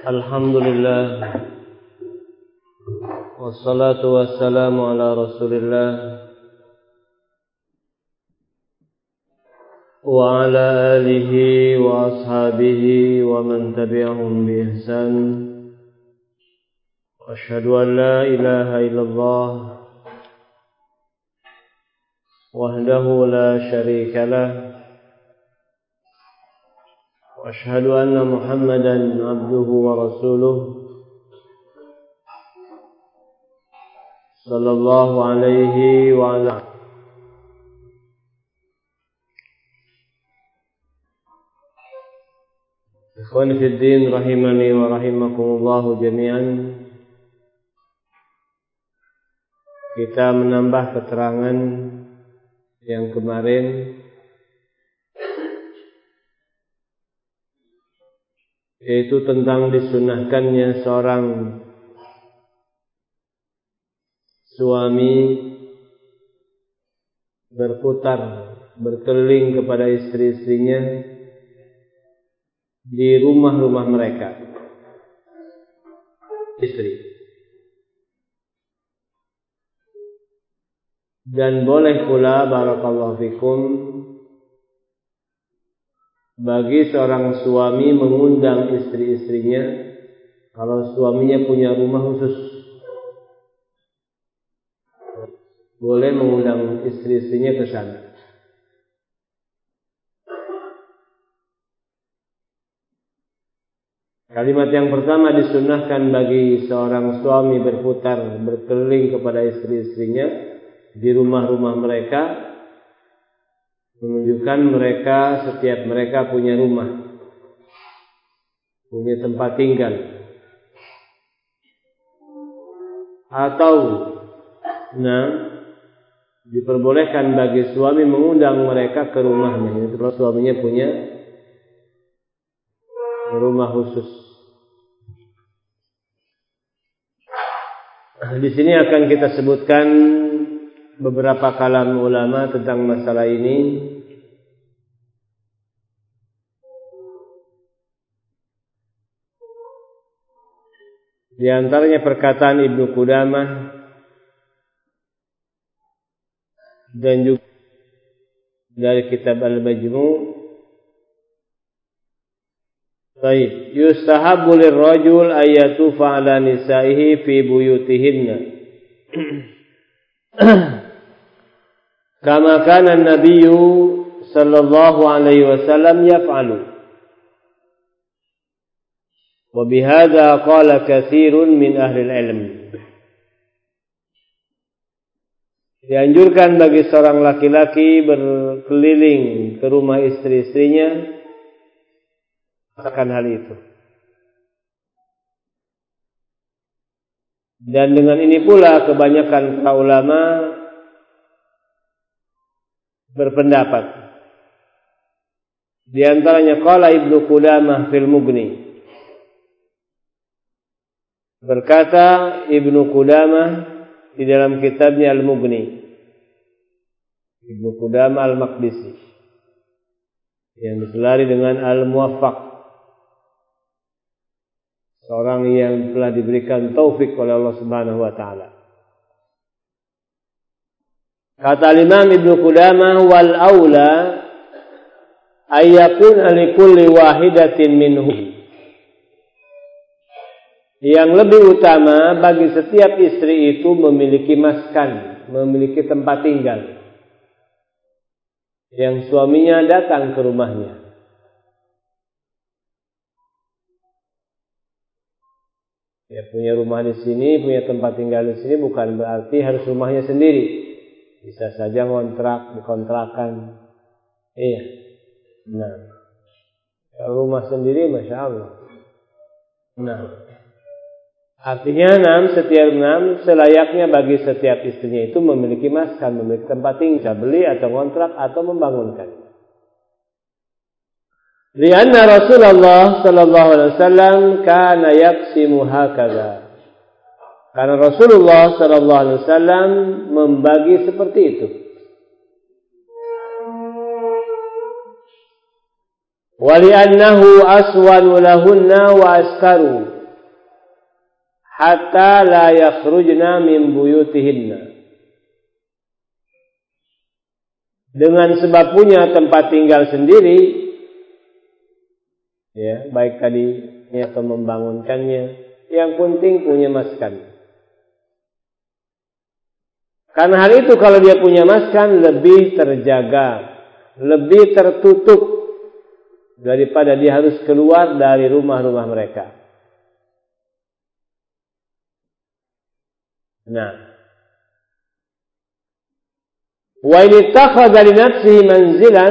Alhamdulillah, wassalatu wassalamu ala Rasulillah wa ala alihi wa ashabihi wa man tabi'ahum bi ihsan. Asyhadu an la ilaha illallah wahdahu la syarika lah, wa asyhadu anna Muhammadan abduhu wa rasuluh sallallahu alaihi wa ala ikhwani fid din rahimani wa rahimakumullah jami'an. Kita menambah keterangan yang kemarin, yaitu tentang disunahkannya seorang suami berputar berkeliling kepada istri-istrinya di rumah-rumah mereka, istri. Dan boleh pula, barakallahu fikum, bagi seorang suami mengundang istri-istrinya kalau suaminya punya rumah khusus. Boleh mengundang istri-istrinya ke sana. Kalimat yang pertama, disunahkan bagi seorang suami berputar berkeliling kepada istri-istrinya di rumah-rumah mereka, menunjukkan setiap mereka punya rumah, punya tempat tinggal. Atau diperbolehkan bagi suami mengundang mereka ke rumahnya, itu kalau suaminya punya rumah khusus. Di sini akan kita sebutkan beberapa kalam ulama tentang masalah ini. Di antaranya perkataan Ibnu Qudamah dan juga dari kitab Al-Majmu'. Baik, yustahabbu lirrajul ayyatufa ala nisaihi fi buyutihinna kama kana an-nabiyyu sallallahu alaihi wasallam yaf'alu. Wa bihadza qala katsirun min ahli al-ilm. Dianjurkan bagi seorang laki-laki berkeliling ke rumah istri-istrinya akan hal itu. Dan dengan ini pula kebanyakan para ulama berpendapat. Di antaranya qala Ibnu Qudamah fil Mughni. Berkata Ibnu Qudamah di dalam kitabnya Al-Mughni. Ibnu Qudamah Al-Maqdisi yang digelari dengan Al-Muwaffaq, seorang yang telah diberikan taufik oleh Allah Subhanahu wa taala. Kata Imam Ibnu Qudamah, wal aula ayyakun likulli wahidatin minhu. Yang lebih utama bagi setiap istri itu memiliki maskan, memiliki tempat tinggal yang suaminya datang ke rumahnya. Ya, punya rumah di sini, punya tempat tinggal di sini bukan berarti harus rumahnya sendiri. Bisa saja dikontrakan. Iya. Nah, kalau rumah sendiri, masya Allah. Nah, artinya selayaknya bagi setiap istrinya itu memiliki maskan, memiliki tempat tinggal, beli atau kontrak atau membangunkan. Lianna Rasulullah sallallahu alaihi wasallam kana yaqsimu hakadha. Karena Rasulullah sallallahu alaihi wasallam membagi seperti itu. Wali'annahu aswanu lahunna wa askaru, hatta la yakhrujna min buyutihinna. Dengan sebab punya tempat tinggal sendiri, ya, baik tadi atau membangunkannya, yang penting punya maskan. Karena hal itu kalau dia punya maskan lebih terjaga, lebih tertutup daripada dia harus keluar dari rumah-rumah mereka. Nah, wa in ittakhadha li nafsihi manzilan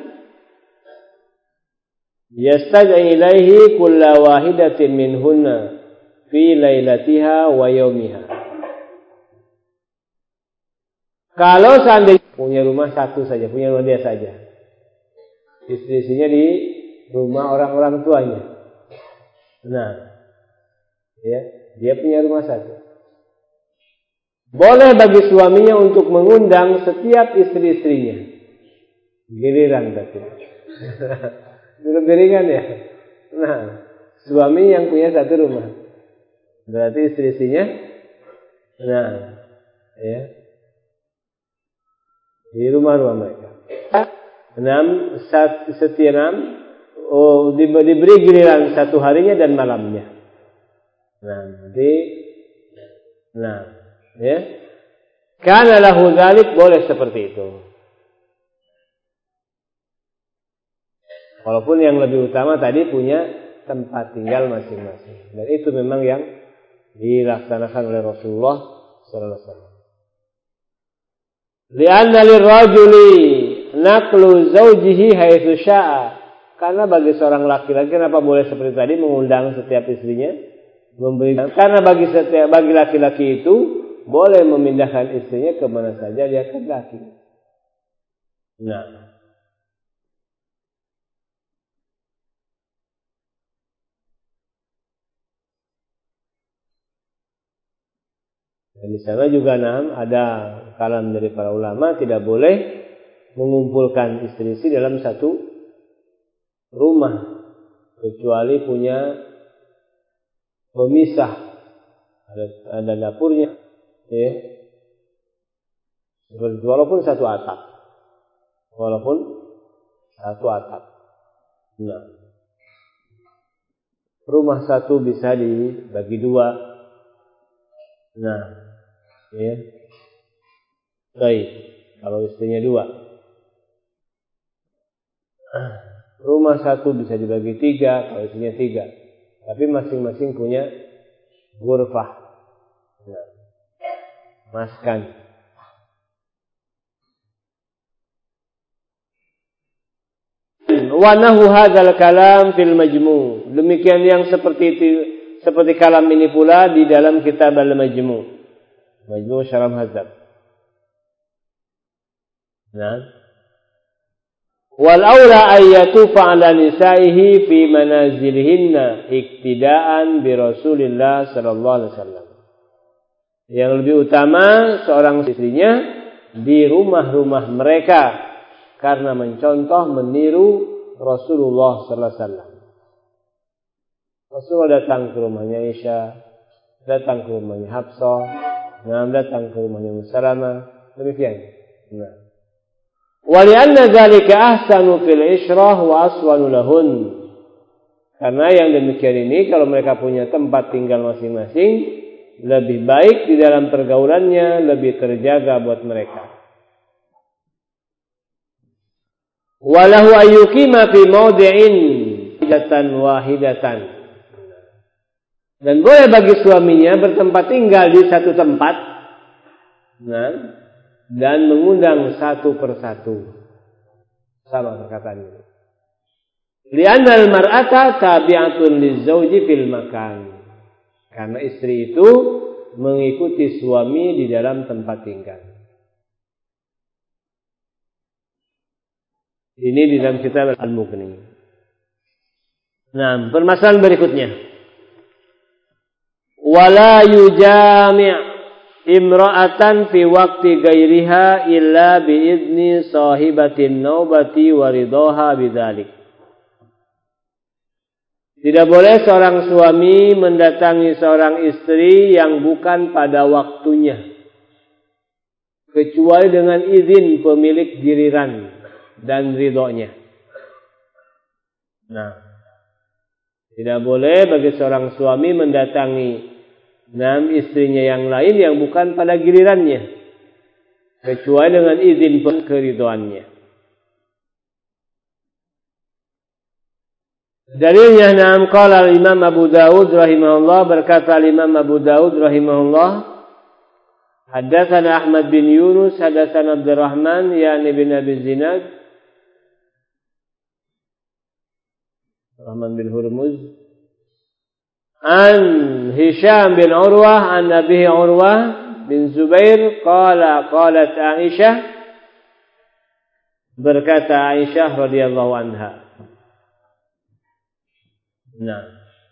yastaj'i ilaihi kulla wahidatin minhunna fi lailatiha wa yaumiha. Kalau seandainya punya rumah satu saja, punya rumah dia saja, istri-istrinya di rumah orang-orang tuanya. Nah, ya, dia punya rumah satu. Boleh bagi suaminya untuk mengundang setiap istri-istrinya. Giliran berarti. Lebih ringan ya. Nah, suami yang punya satu rumah, berarti istri-istrinya, nah, ya, di rumah-rumah mereka. 6 diberi giliran satu harinya dan malamnya. Nah, nanti, nah, ya, kana lahu dzalik, boleh seperti itu. Walaupun yang lebih utama tadi punya tempat tinggal masing-masing. Dan itu memang yang dilaksanakan oleh Rasulullah sallallahu alaihi wasallam. Li'anna lirrajuli naqlu zawjihi haitsu syaa. Karena bagi seorang laki-laki, kenapa boleh seperti tadi mengundang setiap istrinya? Karena bagi laki-laki itu boleh memindahkan istrinya kemana saja dia kehendaki. Nah, dan di sana juga ada kalam dari para ulama, tidak boleh mengumpulkan istri-istri dalam satu rumah kecuali punya pemisah, ada dapurnya, ya. Walaupun satu atap. Nah, rumah satu bisa dibagi dua. Nah, ya. Baik, kalau istrinya 2. Rumah satu bisa dibagi 3, kalau istrinya 3. Tapi masing-masing punya ghurfah. Nah, maskan. Wa nahu hadzal kalam fil majmu'. Demikian yang seperti kalam ini pula di dalam kitab al-majmu'. Majmu' Syarah Muhadzab. Nah, wal aula ayyatufa ala nisaihi fi manazilihinna iktidaan bi Rasulillah sallallahu alaihi wasallam. Yang lebih utama seorang istrinya di rumah-rumah mereka karena mencontoh meniru Rasulullah sallallahu alaihi wasallam. Rasulullah datang ke rumahnya Aisyah, datang ke rumahnya Hafsah, datang ke rumahnya Salamah, demikian. Nah, walianna dzalika ahsanu fil isyrah wa aswanu lahun. Karena yang demikian ini kalau mereka punya tempat tinggal masing-masing, lebih baik di dalam pergaulannya, lebih terjaga buat mereka. Walahu ayyukima fi mawdi'in wahidatan. Dan boleh bagi suaminya bertempat tinggal di satu tempat, nah, dan mengundang satu persatu. Sama perkataannya. Li'anna al-mar'ata tabi'atun lizawji fil makan. Karena istri itu mengikuti suami di dalam tempat tinggal. Ini di dalam kitab Al-Mughni. Nah, permasalahan berikutnya. Wala yujami' imra'atan fi waqti ghairiha illa bi'izni sahibatin naubati wa ridaha bidzalik. Tidak boleh seorang suami mendatangi seorang istri yang bukan pada waktunya, kecuali dengan izin pemilik giliran dan ridhonya. Nah, tidak boleh bagi seorang suami mendatangi istrinya yang lain yang bukan pada gilirannya, kecuali dengan izin keridhoannya. Dalilnya qala Imam Abu Dawud rahimahullah, berkata Imam Abu Dawud rahimahullah, haddatsana Ahmad bin Yunus, haddatsana Abdurrahman yani bin Abi Zinad, Rahman bin Hurmuz, an Hisham bin Urwah an Abi Urwah bin Zubair qala qalat Aisyah, berkata Aisyah radhiyallahu anha. Nah,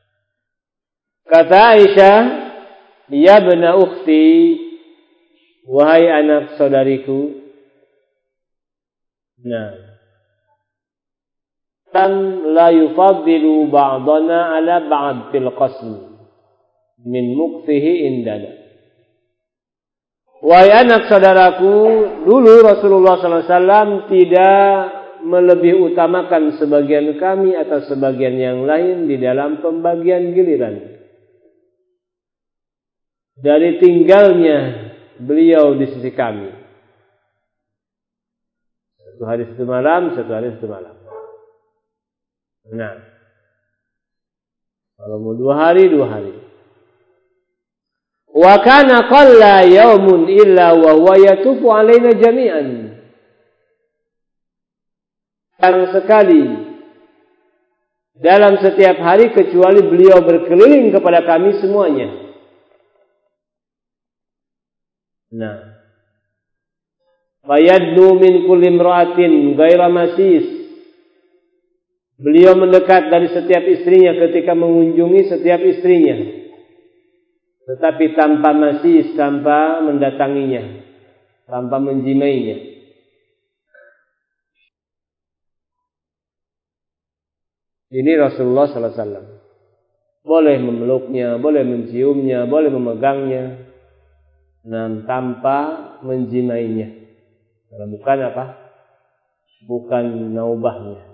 kata Aisyah, ya bena ukhti, wahai anak saudariku. Nah, tan la yufaddilu ba'dana ala ba'd fil qasm min mukthihi indana. Wahai anak saudaraku, dulu Rasulullah SAW tidak melebih utamakan sebagian kami atas sebagian yang lain di dalam pembagian giliran. Dari tinggalnya beliau di sisi kami. Satu hari satu malam, satu hari satu malam. Nah, kalau mau 2 hari, 2 hari. Wa kana qalla yaumun illa wa huwa yatufu alaina jami'an. Sekali dalam setiap hari kecuali beliau berkeliling kepada kami semuanya. Nah, fayadnu min kulli imra'atin ghaira masis. Beliau mendekat dari setiap istrinya ketika mengunjungi setiap istrinya, tetapi tanpa masis, tanpa mendatanginya, tanpa menjimainya. Ini Rasulullah SAW. Boleh memeluknya, boleh menciumnya, boleh memegangnya, dan tanpa menjimainya. Kalau bukan apa? Bukan naubahnya.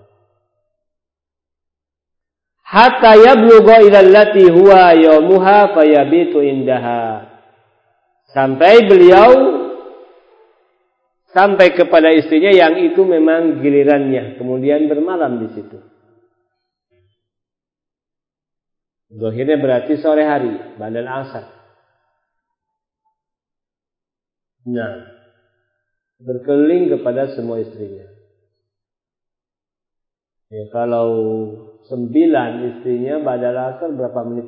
Hatta yablugha ila allati huwa yaumuha fayabitu indaha. Sampai beliau sampai kepada istrinya yang itu memang gilirannya, kemudian bermalam di situ. Zahirnya berarti sore hari, ba'dal asar. Nah, berkeliling kepada semua istrinya. Ya, kalau 9 istrinya ba'dal asar berapa menit?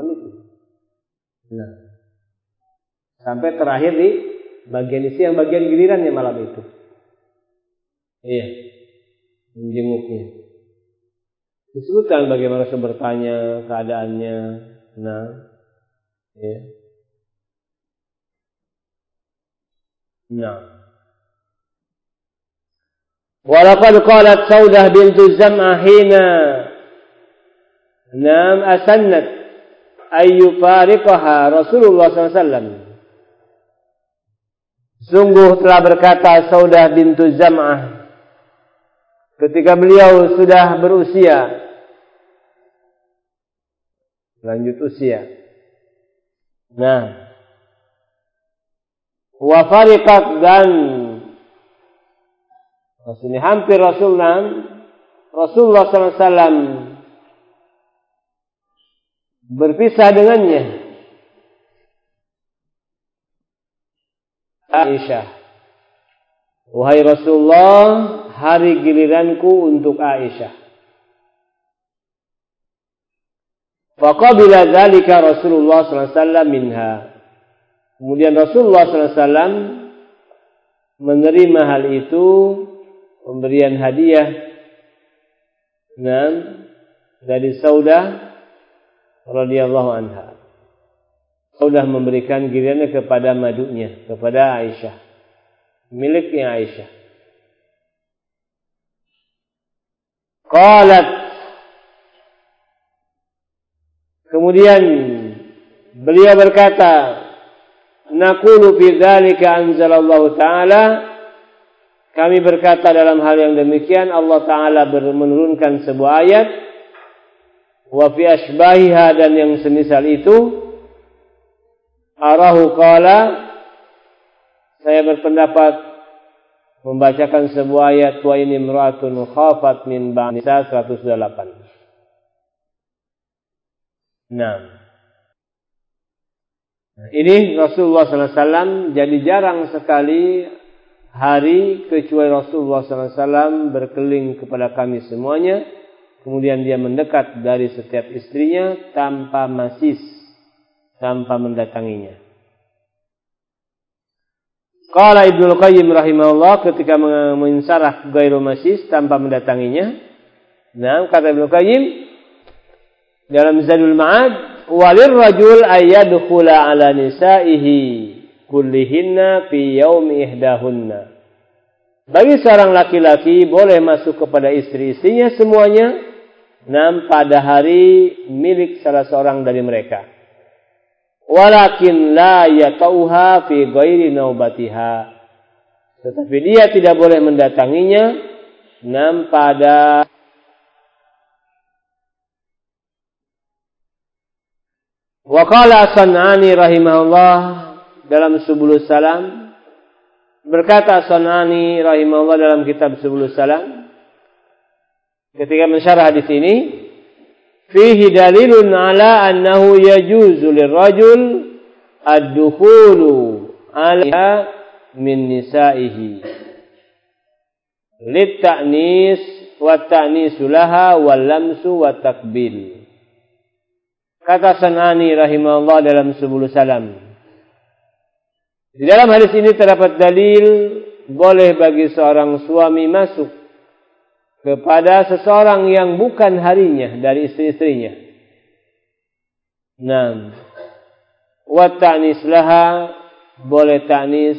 Nah, sampai terakhir di bagian istri yang bagian gilirannya malam itu. Iya, menjenguknya. Disebutkan bagaimana Rasul bertanya keadaannya. Nah, ya. Nah. Walaqad qalat Saudah bintu Zam'ah hina asannat ayyufariqaha Rasulullah SAW. Sungguh telah berkata Saudah bintu Zam'ah ketika beliau sudah berusia, lanjut usia. Nah, wa fariqat, dan maksudnya hampir Rasulullah SAW berpisah dengannya. Aisyah, wahai Rasulullah, hari giliranku untuk Aisyah. Faqabila dzalika Rasulullah SAW minha. Kemudian Rasulullah SAW menerima hal itu, pemberian hadiah dari Saudah radhiyallahu anha. Saudah memberikan gilirannya kepada madunya, kepada Aisyah, miliknya Aisyah. Qalat, Kemudian beliau berkata, naqulu fi dzalika anzalallahu ta'ala, kami berkata dalam hal yang demikian Allah Ta'ala menurunkan sebuah ayat, wa fi asbahiha, dan yang semisal itu, arahu qala, saya berpendapat membacakan sebuah ayat, wa in imra'atun khafat min ba'nisa 108. Nah, ini Rasulullah SAW jadi jarang sekali hari kecuali Rasulullah SAW berkeliling kepada kami semuanya, kemudian dia mendekat dari setiap istrinya tanpa masis, tanpa mendatanginya. Qala Ibnu Qayyim rahimahullah ketika mensarah ghairu masis, tanpa mendatanginya. Nah, kata Ibnu Qayyim dalam Zadul Ma'ad, walir rajul ayyadkhula ala nisaihi kullihinna fi yaumi ihdahunna. Bagi seorang laki-laki boleh masuk kepada istri-istrinya semuanya, pada hari milik salah seorang dari mereka. Walakin la yatauha fi ghairi naubatiha. Tetapi dia tidak boleh mendatanginya pada wa qala As-San'ani rahimahullah dalam Subulus Salam, berkata As-San'ani rahimahullah dalam kitab Subulus Salam ketika mensyarah hadis ini, fihi dalilun ala annahu yajuzu lirrajul ad-dukhulu 'alaiha min nisa'ihi lit-ta'nis wa ta'nisu laha wal lamsu wa takbil. Kata San'ani rahimahullah dalam Subulus Salam, di dalam hadis ini terdapat dalil boleh bagi seorang suami masuk kepada seseorang yang bukan harinya dari istri-istrinya. Wa ta'nis laha, boleh ta'nis.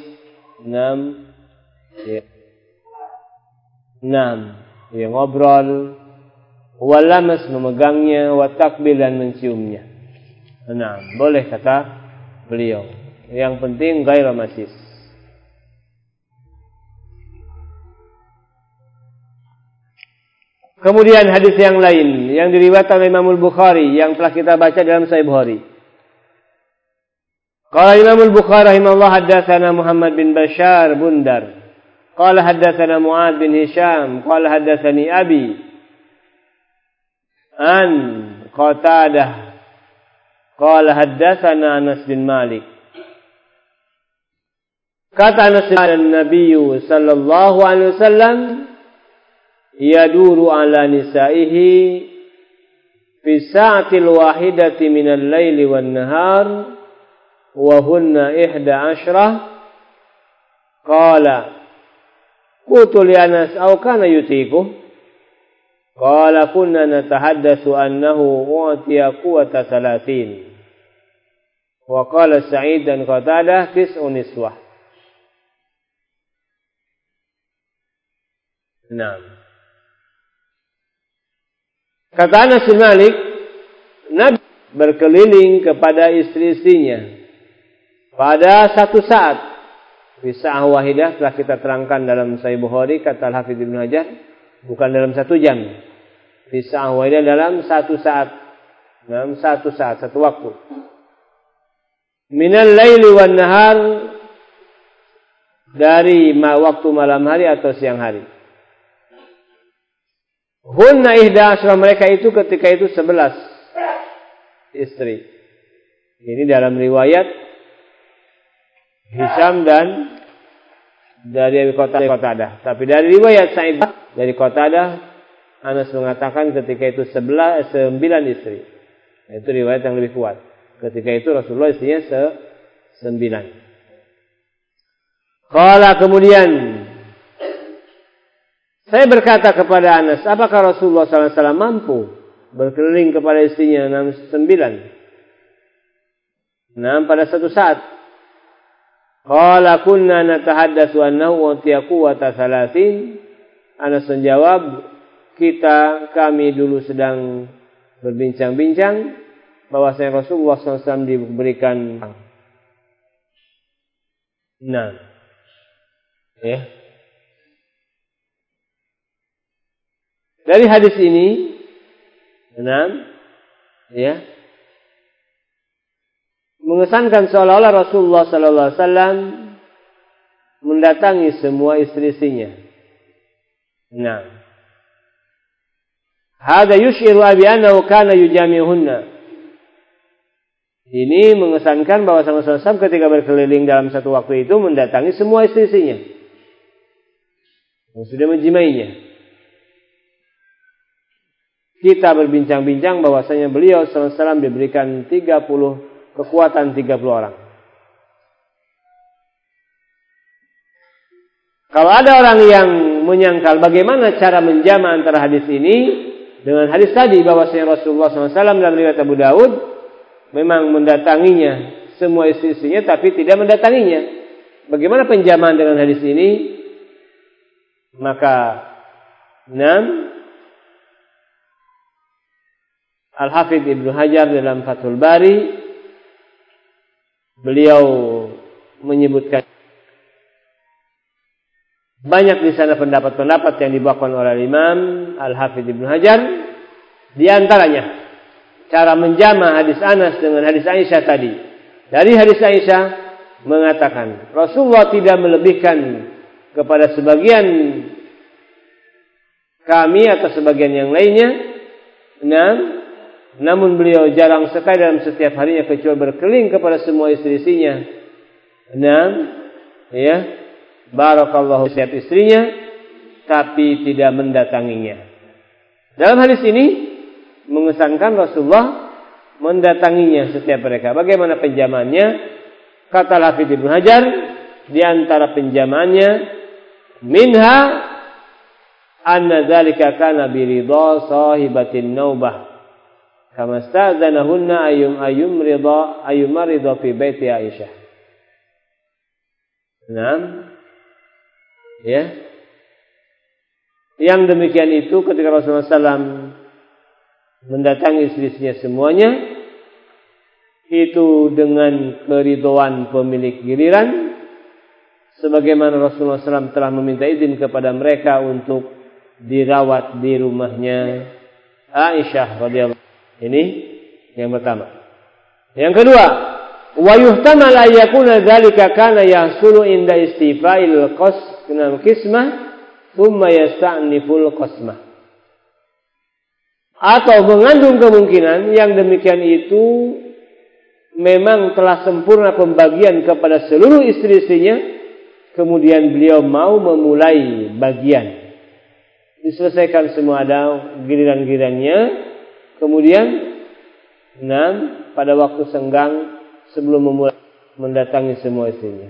Ngobrol. Wa lamas, memegangnya, wa takbil, dan menciumnya. Boleh kata beliau. Yang penting ghairu masis. Kemudian hadis yang lain yang diriwayatkan oleh Imam Al-Bukhari yang telah kita baca dalam Sahih Bukhari. Qala Imam Al-Bukhari rahimahullah, haddatsana Muhammad bin Bashar Bundar. Qala haddatsana Mu'ad bin Hisham, qala haddatsani abi an Qatadah qala haddatsana Anas bin Malik. Kata Anas, Nabi sallallahu alaihi wasallam yaduru ala nisaihi fi sa'atil wahidati minal laili wan nahar wa hunna 11. Qala qultu li Anas aw kana yutiku. Qala kunna natahaddatsu annahu u'tiya quwwata 30. Wa qala Sa'id dan Qatadah 9 niswah. Kata Anas bin Malik, Nabi berkeliling kepada istri-istrinya pada satu saat. Fisa'ah wahidah telah kita terangkan dalam Sahih Bukhari, kata Al-Hafidz Ibnu Hajar, bukan dalam 1 jam. Fisa'ah wahidah dalam 1 saat. Dalam 1 saat, 1 waktu. Minal laili wan nahar, dari waktu malam hari atau siang hari. Hunna 11, mereka itu ketika itu 11 istri. Ini dalam riwayat Hisham dan dari Qatadah. Tapi dari riwayat Sa'id dari Qatadah, Anas mengatakan ketika itu 9 istri. Itu riwayat yang lebih kuat. Ketika itu Rasulullah istrinya 9. Qala, kemudian saya berkata kepada Anas, apakah Rasulullah SAW mampu berkeliling kepada istrinya 9? Pada satu saat. Qala kunna natahaddatsu annahu utiya quwwata 30. Anas menjawab, kami dulu sedang berbincang-bincang bahwasanya Rasulullah SAW diberikan. Nah, ya. Dari hadis ini, ya, mengesankan seolah-olah Rasulullah SAW mendatangi semua istri-istrinya. Nah, hada yushiru abi annahu kana yujami'uhunna. Ini mengesankan bahwa Rasulullah SAW ketika berkeliling dalam satu waktu itu mendatangi semua istri-istrinya. Yang sudah menjimainya. Kita berbincang-bincang bahwasanya beliau SAW diberikan 30 kekuatan 30 orang. Kalau ada orang yang menyangkal bagaimana cara menjama antara hadis ini dengan hadis tadi bahwasanya Rasulullah SAW dalam riwayat Abu Daud memang mendatanginya semua istri-istrinya tapi tidak mendatanginya. Bagaimana penjamaan dengan hadis ini? Maka 6 Al-Hafidz Ibnu Hajar dalam Fathul Bari beliau menyebutkan banyak di sana pendapat-pendapat yang dibawakan oleh Imam Al-Hafidz Ibnu Hajar, di antaranya cara menjama hadis Anas dengan hadis Aisyah tadi. Dari hadis Aisyah mengatakan Rasulullah tidak melebihkan kepada sebagian kami atau sebagian yang lainnya. Namun beliau jarang sekali dalam setiap harinya kecuali berkeliling kepada semua istri-istrinya. Ya, barakallahu setiap istrinya, tapi tidak mendatanginya. Dalam hadis ini mengesankan Rasulullah mendatanginya setiap mereka. Bagaimana penjamaannya? Kata Hafidz Ibnu Hajar, di antara penjamaannya, minha anna dzalika kana bi ridha sahibatin naubah. Kama sta'zanahunna ayyum ridha fi baiti Aisyah. Ya. Yang demikian itu ketika Rasulullah SAW mendatangi istri-istrinya semuanya, itu dengan keridhaan pemilik giliran, sebagaimana Rasulullah SAW telah meminta izin kepada mereka untuk dirawat di rumahnya Aisyah radhiyallahu. Ini yang pertama. Yang kedua, wa yuhtamal ayyakuna dzalika kana yahsulu inda istifa'il qismah thumma yasta'niful qismah. Atau mengandung kemungkinan yang demikian itu memang telah sempurna pembagian kepada seluruh istri-istrinya, kemudian beliau mau memulai bagian. Diselesaikan semua ada giliran-gilirannya. Kemudian pada waktu senggang sebelum memulai mendatangi semua istrinya.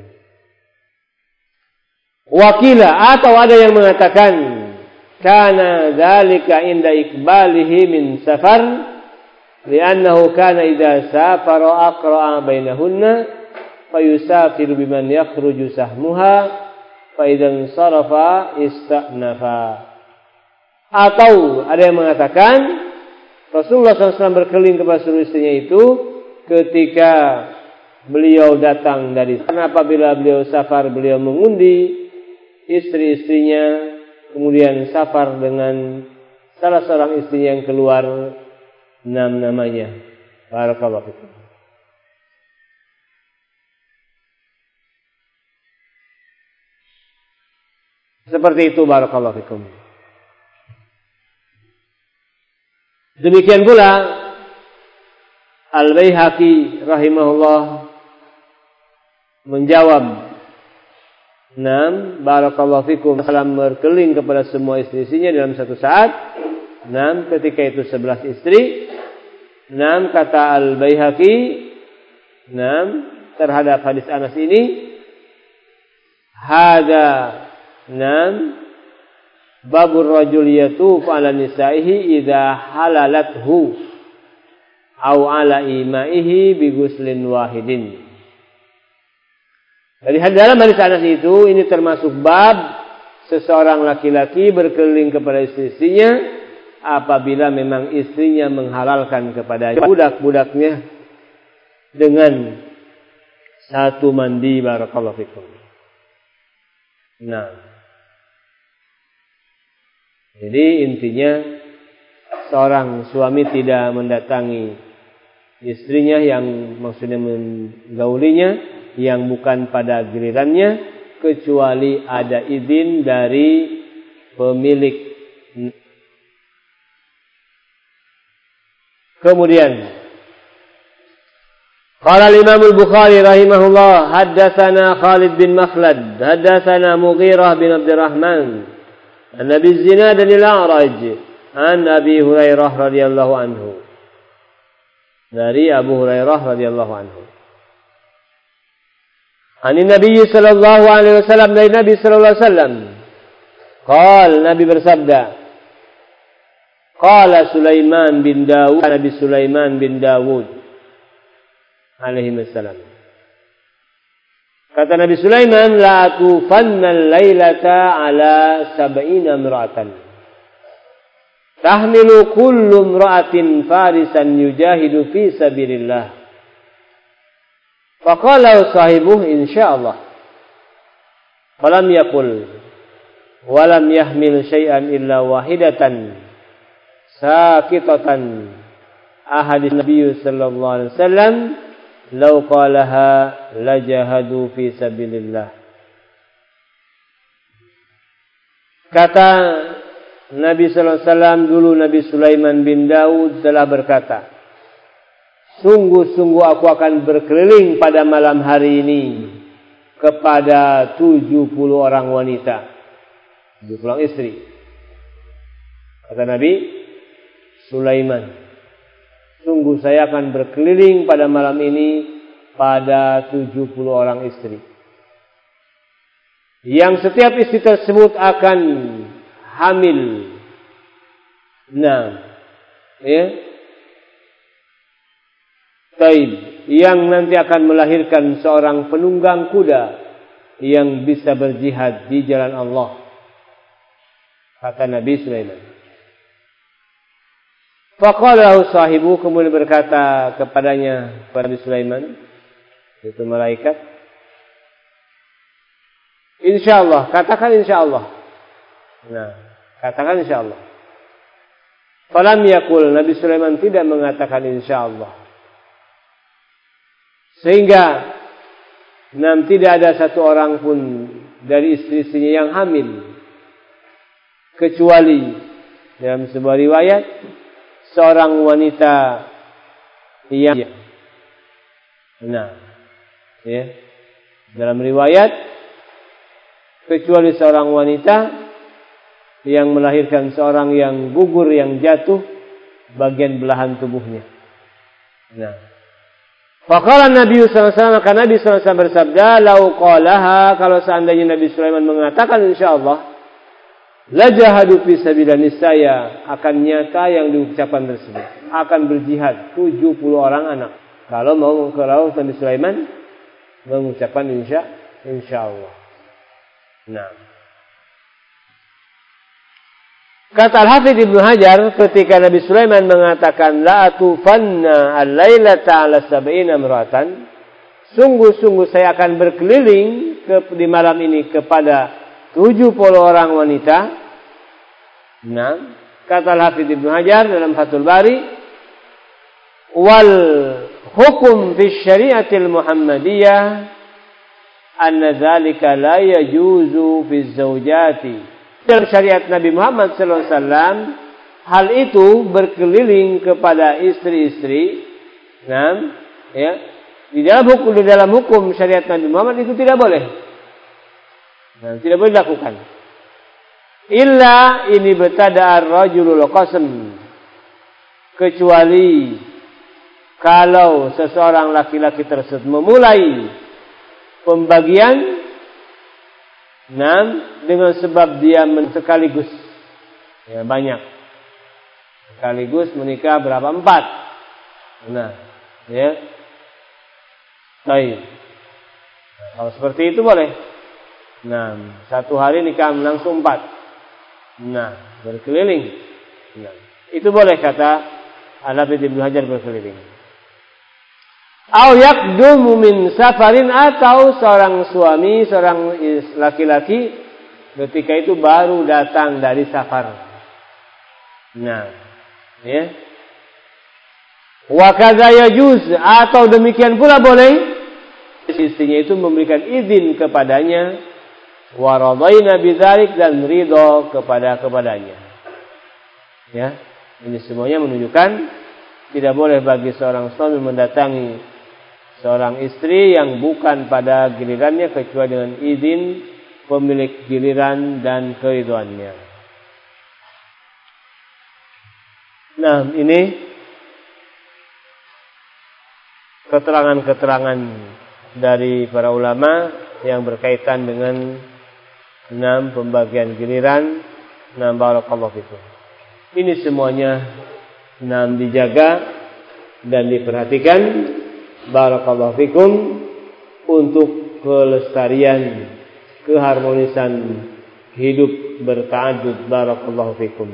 Wakila atau ada yang mengatakan kana dzalika inda iqbalihi min safar li'annahu kana idza safara aqra'a bainahunna fayusafiru biman yakhruju sahmuha fa idzan sarafa ista'nafa. Atau ada yang mengatakan Rasulullah SAW berkeliling kepada seluruh istrinya itu ketika beliau datang dari sana. Apabila beliau safar, beliau mengundi istri-istrinya, kemudian safar dengan salah seorang istri yang keluar namanya. Barakallahu fikum. Seperti itu, barakallahu fikum. Demikian pula Al-Baihaqi rahimahullah menjawab, barakallahu fikum, salam berkeliling kepada semua istri-istrinya dalam satu saat. Ketika itu 11 istri. Kata Al-Baihaqi terhadap hadis Anas ini, hada babur rajul yatufu ala nisaihi idza halalathu au ala imaihi bi ghuslin wahidin. Dari dalam hadis Anas itu ini termasuk bab seseorang laki-laki berkeliling kepada istri-istrinya apabila memang istrinya menghalalkan kepada budak-budaknya dengan satu mandi. Barakallahu fikum. Nah, jadi intinya seorang suami tidak mendatangi istrinya yang maksudnya menggaulinya yang bukan pada gilirannya kecuali ada izin dari pemilik. Kemudian qala al-Imam al-Bukhari rahimahullah haddatsana Khalid bin Makhlad haddatsana Mughirah bin Abdurrahman an Abi Zinad al-A'raj an Abi Hurairah radhiyallahu anhu. Dari Abu Hurairah radhiyallahu anhu. Ani Nabi sallallahu alaihi wasallam, dari Nabi sallallahu alaihi wasallam. Qala, Nabi bersabda. Qala Sulaiman bin Dawud, Nabi Sulaiman bin Dawud alaihi wasallam. Kata Nabi Sulaiman, la tufanna al-lailata ala 70 imra'atan. Tahmilu kullu imra'atin farisan yujahidu fi sabilillah. Faqala sahibuhu insyaallah. Falam yaqul wa lam yahmil syai'an illa wahidatan sakitatan. Ahadits Nabi sallallahu alaihi wasallam law qalaha lajahadu fi sabilillah. Kata Nabi sallallahu alaihi wasallam, dulu Nabi Sulaiman bin Daud telah berkata, sungguh-sungguh aku akan berkeliling pada malam hari ini kepada 70 orang wanita, 70 orang istri. Kata Nabi Sulaiman, sungguh saya akan berkeliling pada malam ini pada 70 orang istri, yang setiap istri tersebut akan hamil. Nah, ya. Taib, yang nanti akan melahirkan seorang penunggang kuda yang bisa berjihad di jalan Allah. Kata Nabi Sulaiman. Faqala sahibu, kemudian berkata kepadanya Nabi Sulaiman, itu malaikat, insyaallah, katakan insyaallah. Nah, katakan insyaallah. Falam yaqul, Nabi Sulaiman tidak mengatakan insyaallah. Sehingga tidak ada satu orang pun dari istri-istrinya yang hamil, kecuali dalam sebuah riwayat seorang wanita yang dalam riwayat kecuali seorang wanita yang melahirkan seorang yang gugur, yang jatuh bagian belahan tubuhnya. Nah, faqala Nabi sallallahu alaihi wasallam, maka Nabi sallallahu alaihi wasallam bersabda, "Lau qalaha," kalau seandainya Nabi Sulaiman mengatakan insyaallah, la jahadu fi sabilillah, niscaya akan nyata yang diucapkan tersebut, akan berjihad 70 orang anak. Kalau Nabi Sulaiman mengucapkan insyaallah. Nah, kata Al-Hafidz Ibnu Hajar, ketika Nabi Sulaiman mengatakan la atufanna al-lailata ala 70 imra'atan, sungguh-sungguh saya akan berkeliling di malam ini kepada 70 orang wanita. Nah, kata Al-Hafidz Ibnu Hajar dalam Fathul Bari, wal hukum fi syariatil Muhammadiyah anna dzalika la yajuzu fi zawjati. Dalam syariat Nabi Muhammad sallallahu alaihi wasallam, hal itu berkeliling kepada istri-istri. Nah, ya, di dalam hukum syariat Nabi Muhammad itu tidak boleh. Nah, tidak boleh dilakukan. Illa ini betada ar-rajulul qasam, kecuali kalau seseorang laki-laki tersebut memulai pembagian dengan sebab dia sekaligus, ya, banyak, sekaligus menikah berapa? 4. Nah, ya, baik. Nah, kalau seperti itu boleh. Nah, satu hari nikah langsung 4. Nah, berkeliling. Nah, Itu boleh kata Al-Hafidz Ibnu Hajar berkeliling. Au yaqdumu min safarin, atau seorang suami, seorang laki-laki ketika itu baru datang dari safar. Nah, ya. Wa kadza yajuz, atau demikian pula boleh istrinya itu memberikan izin kepadanya, wa radaina bidzalik, dan ridho kepadanya. Ya, ini semuanya menunjukkan tidak boleh bagi seorang suami mendatangi seorang istri yang bukan pada gilirannya kecuali dengan izin pemilik giliran dan keridhoannya. Nah, ini keterangan-keterangan dari para ulama yang berkaitan dengan 6 pembagian giliran. Barakallahu fikum. Ini semuanya dijaga dan diperhatikan, barakallahu fikum, untuk kelestarian, keharmonisan hidup berta'addud, barakallahu fikum.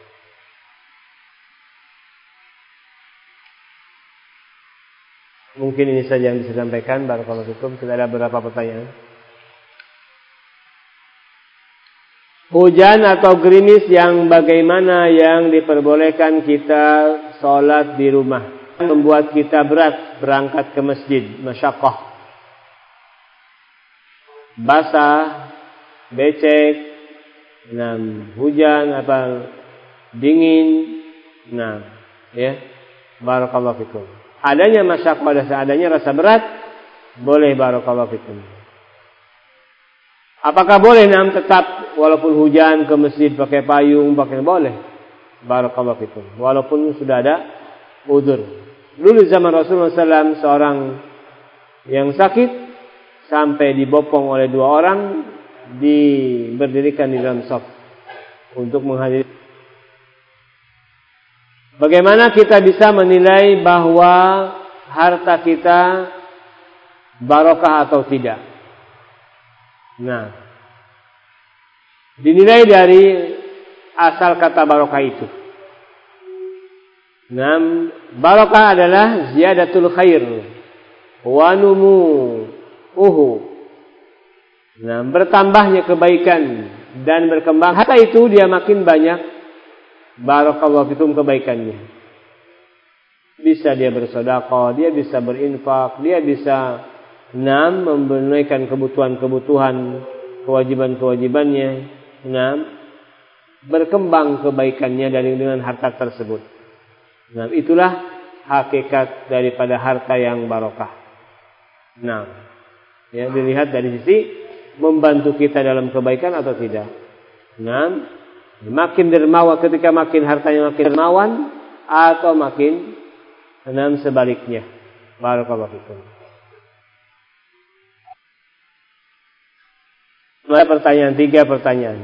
Mungkin ini saja yang bisa disampaikan, barakallahu fikum. Tidak ada beberapa pertanyaan. Hujan atau gerimis yang bagaimana yang diperbolehkan kita sholat di rumah, membuat kita berat berangkat ke masjid, masyaqqah, basah, becek, hujan apa dingin, ya, barakallahu fikum. Adanya masyaqqah, adanya rasa berat, boleh, barakallahu fikum. Apakah boleh tetap walaupun hujan ke masjid pakai payung, boleh, barakallahu fikum, walaupun sudah ada udzur. Dulu zaman Rasulullah SAW, seorang yang sakit sampai dibopong oleh 2 orang, berdirikan di dalam shaf untuk menghadiri. Bagaimana kita bisa menilai bahwa harta kita barokah atau tidak? Dinilai dari asal kata barokah itu. Barokah adalah ziyadatul khair wa numu'uhu. Bertambahnya kebaikan dan berkembang. Harta itu dia makin banyak, barakallahu fikum, kebaikannya. Bisa dia bersedekah, dia bisa berinfak, dia bisa menunaikan kebutuhan-kebutuhan, kewajiban-kewajibannya. Berkembang kebaikannya dengan harta tersebut. Itulah hakikat daripada harta yang barokah. Ya, dilihat dari sisi membantu kita dalam kebaikan atau tidak. Makin dermawan, ketika makin hartanya makin dermawan, atau makin sebaliknya. Barakallahu fikum. Pertanyaan 3 pertanyaan.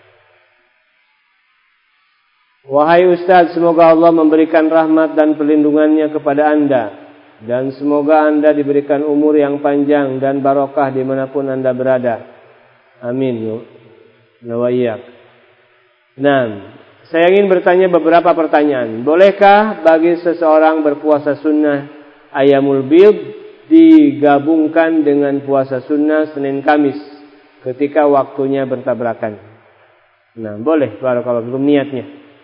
Wahai Ustaz, semoga Allah memberikan rahmat dan perlindungannya kepada Anda, dan semoga Anda diberikan umur yang panjang dan barokah dimanapun Anda berada. Amin. Saya ingin bertanya beberapa pertanyaan. Bolehkah bagi seseorang berpuasa sunnah Ayyamul Bid digabungkan dengan puasa sunnah Senin Kamis ketika waktunya bertabrakan? Boleh, barakallahu fikum, niatnya.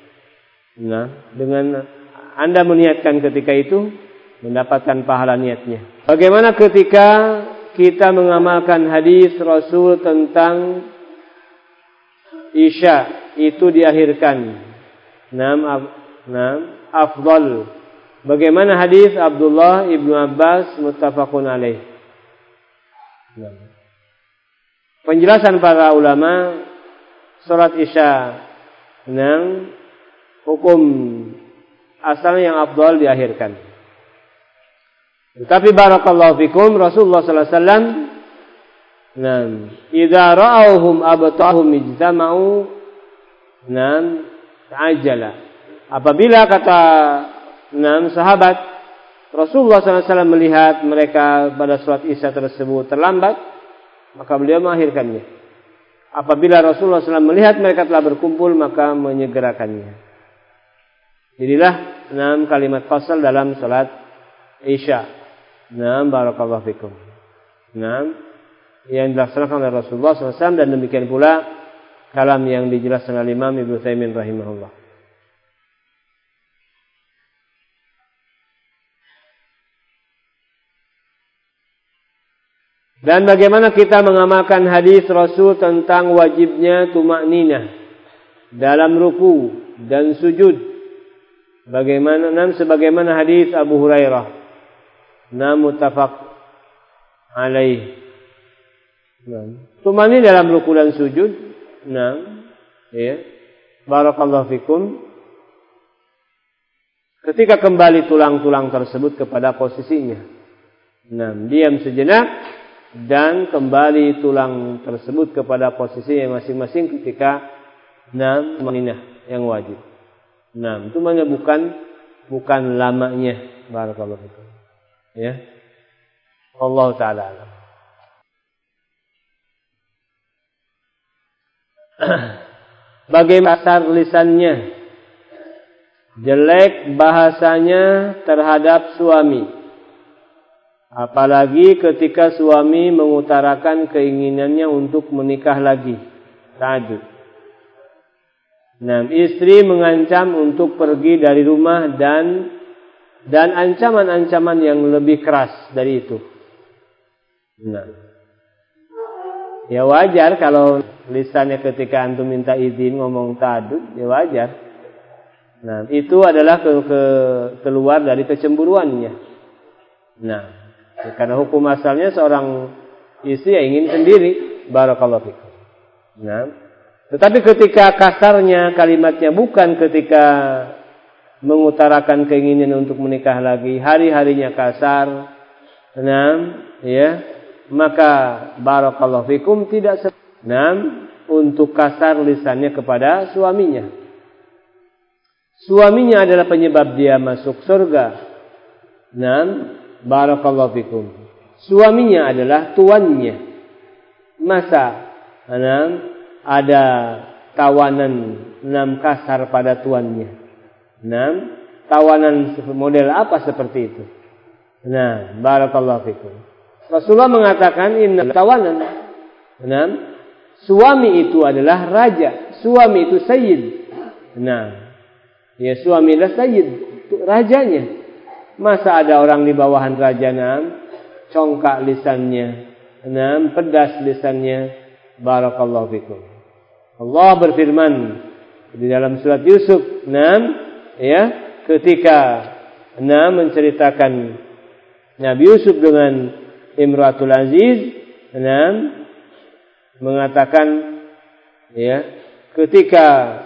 Dengan Anda meniatkan ketika itu, mendapatkan pahala niatnya. Bagaimana ketika kita mengamalkan hadis Rasul tentang Isya itu diakhirkan? Afdal. Bagaimana hadis Abdullah ibnu Abbas muttafaqun alaih? Penjelasan para ulama, salat Isya hukum asalnya yang afdal diakhirkan. Tetapi barakallahu fikum, Rasulullah sallallahu alaihi wasallam idza ra'awhum abtahum ijtama'u ta'ajjala. Apabila kata sahabat Rasulullah sallallahu alaihi wasallam melihat mereka pada salat Isya tersebut terlambat, maka beliau mengakhirkannya. Apabila Rasulullah SAW melihat mereka telah berkumpul, maka menyegerakannya. Inilah 6 kalimat fasal dalam salat Isya. Barakallahu fikum. Yang dilaksanakan oleh Rasulullah SAW, dan demikian pula kalam yang dijelaskan oleh Imam Ibnu Utsaimin rahimahullah. Dan bagaimana kita mengamalkan hadis Rasul tentang wajibnya tumakninah dalam ruku dan sujud. Sebagaimana hadis Abu Hurairah. Muttafaq alaih. Tumakninah dalam ruku dan sujud. Ya. Barakallahu fikum. Ketika kembali tulang-tulang tersebut kepada posisinya. Diam sejenak dan kembali tulang tersebut kepada posisinya masing-masing ketika tumakninah yang wajib. Itu maknanya bukan lamanya. Barakallahu fikum. Ya. Allah taala alam. Bagaimana kasar lisannya, jelek bahasanya terhadap suami, apalagi ketika suami mengutarakan keinginannya untuk menikah lagi. Ta'addud. Istri mengancam untuk pergi dari rumah dan ancaman-ancaman yang lebih keras dari itu. Ya wajar kalau lisannya ketika antum minta izin ngomong ta'addud, ya wajar. Itu adalah keluar dari kecemburuannya. Karena hukum asalnya seorang istri ingin sendiri. Barakallahu fikum. Tetapi ketika kasarnya kalimatnya bukan ketika mengutarakan keinginan untuk menikah lagi, hari-harinya kasar, ya, maka barakallahu fikum tidak untuk kasar lisannya kepada suaminya. Suaminya adalah penyebab dia masuk surga. Barakallahu fikum. Suaminya adalah tuannya. Masa ada tawanan kasar pada tuannya? Tawanan model apa seperti itu? Barakallahu fikum. Rasulullah mengatakan inna tawanan. Suami itu adalah raja, suami itu sayyid. Ya suami adalah sayyid, rajanya. Masa ada orang di bawahan raja congkak lisannya, pedas lisannya. Barakallahu fikum. Allah berfirman di dalam surat Yusuf, ya, ketika menceritakan Nabi Yusuf dengan Imratul Aziz, mengatakan, ya, ketika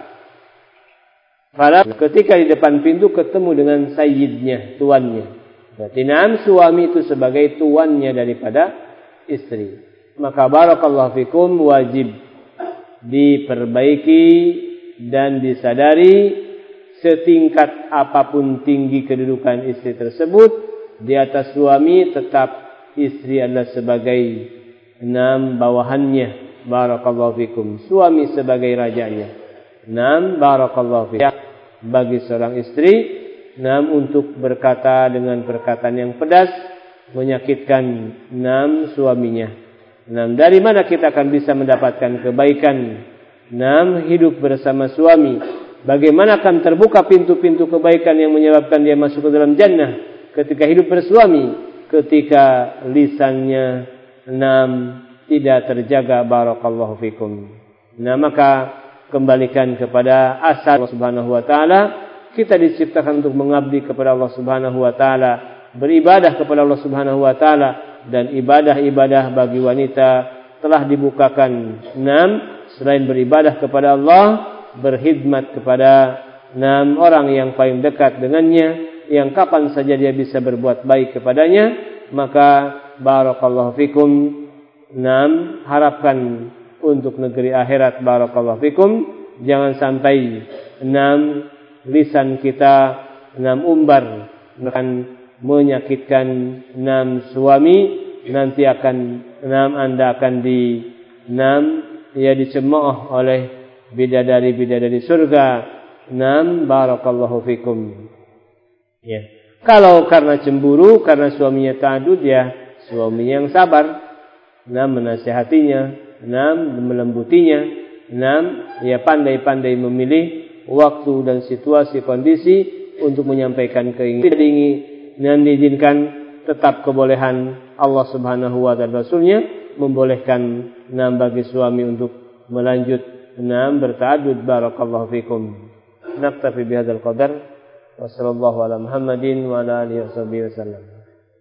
di depan pintu ketemu dengan sayyidnya, tuannya. Berarti suami itu sebagai tuannya daripada istri. Maka barakallahu fikum wajib diperbaiki dan disadari setingkat apapun tinggi kedudukan istri tersebut di atas suami, tetap istri adalah sebagai bawahannya. Barakallahu fikum. Suami sebagai rajanya. Barakallahu fikum. Bagi seorang istri untuk berkata dengan perkataan yang pedas menyakitkan suaminya. Dari mana kita akan bisa mendapatkan kebaikan hidup bersama suami? Bagaimana akan terbuka pintu-pintu kebaikan yang menyebabkan dia masuk ke dalam jannah ketika hidup bersuami? Ketika lisannya tidak terjaga. Barakallahu fikum. Maka kembalikan kepada asal Allah Subhanahu wa taala. Kita diciptakan untuk mengabdi kepada Allah Subhanahu wa taala, beribadah kepada Allah Subhanahu wa taala, dan ibadah-ibadah bagi wanita telah dibukakan. Selain beribadah kepada Allah, berkhidmat kepada orang yang paling dekat dengannya, yang kapan saja dia bisa berbuat baik kepadanya. Maka barakallahu fikum, harapkan untuk negeri akhirat. Barakallahu fikum. Jangan sampai lisan kita umbar akan menyakitkan suami. Nanti akan Anda akan dicemooh oleh bidadari-bidadari surga barakallahu fikum. Ya. Kalau karena cemburu, karena suaminya ta'adud, ya suaminya yang sabar. Menasihatinya, melembutinya, ya pandai-pandai memilih waktu dan situasi kondisi untuk menyampaikan keinginan dan diizinkan tetap kebolehan Allah Subhanahu wa taala Rasulnya membolehkan bagi suami untuk melanjut berta'adud. Barakallahu fikum. Naktafi bihadzal qadar wa sallallahu ala Muhammadin wa ala alihi wasallam.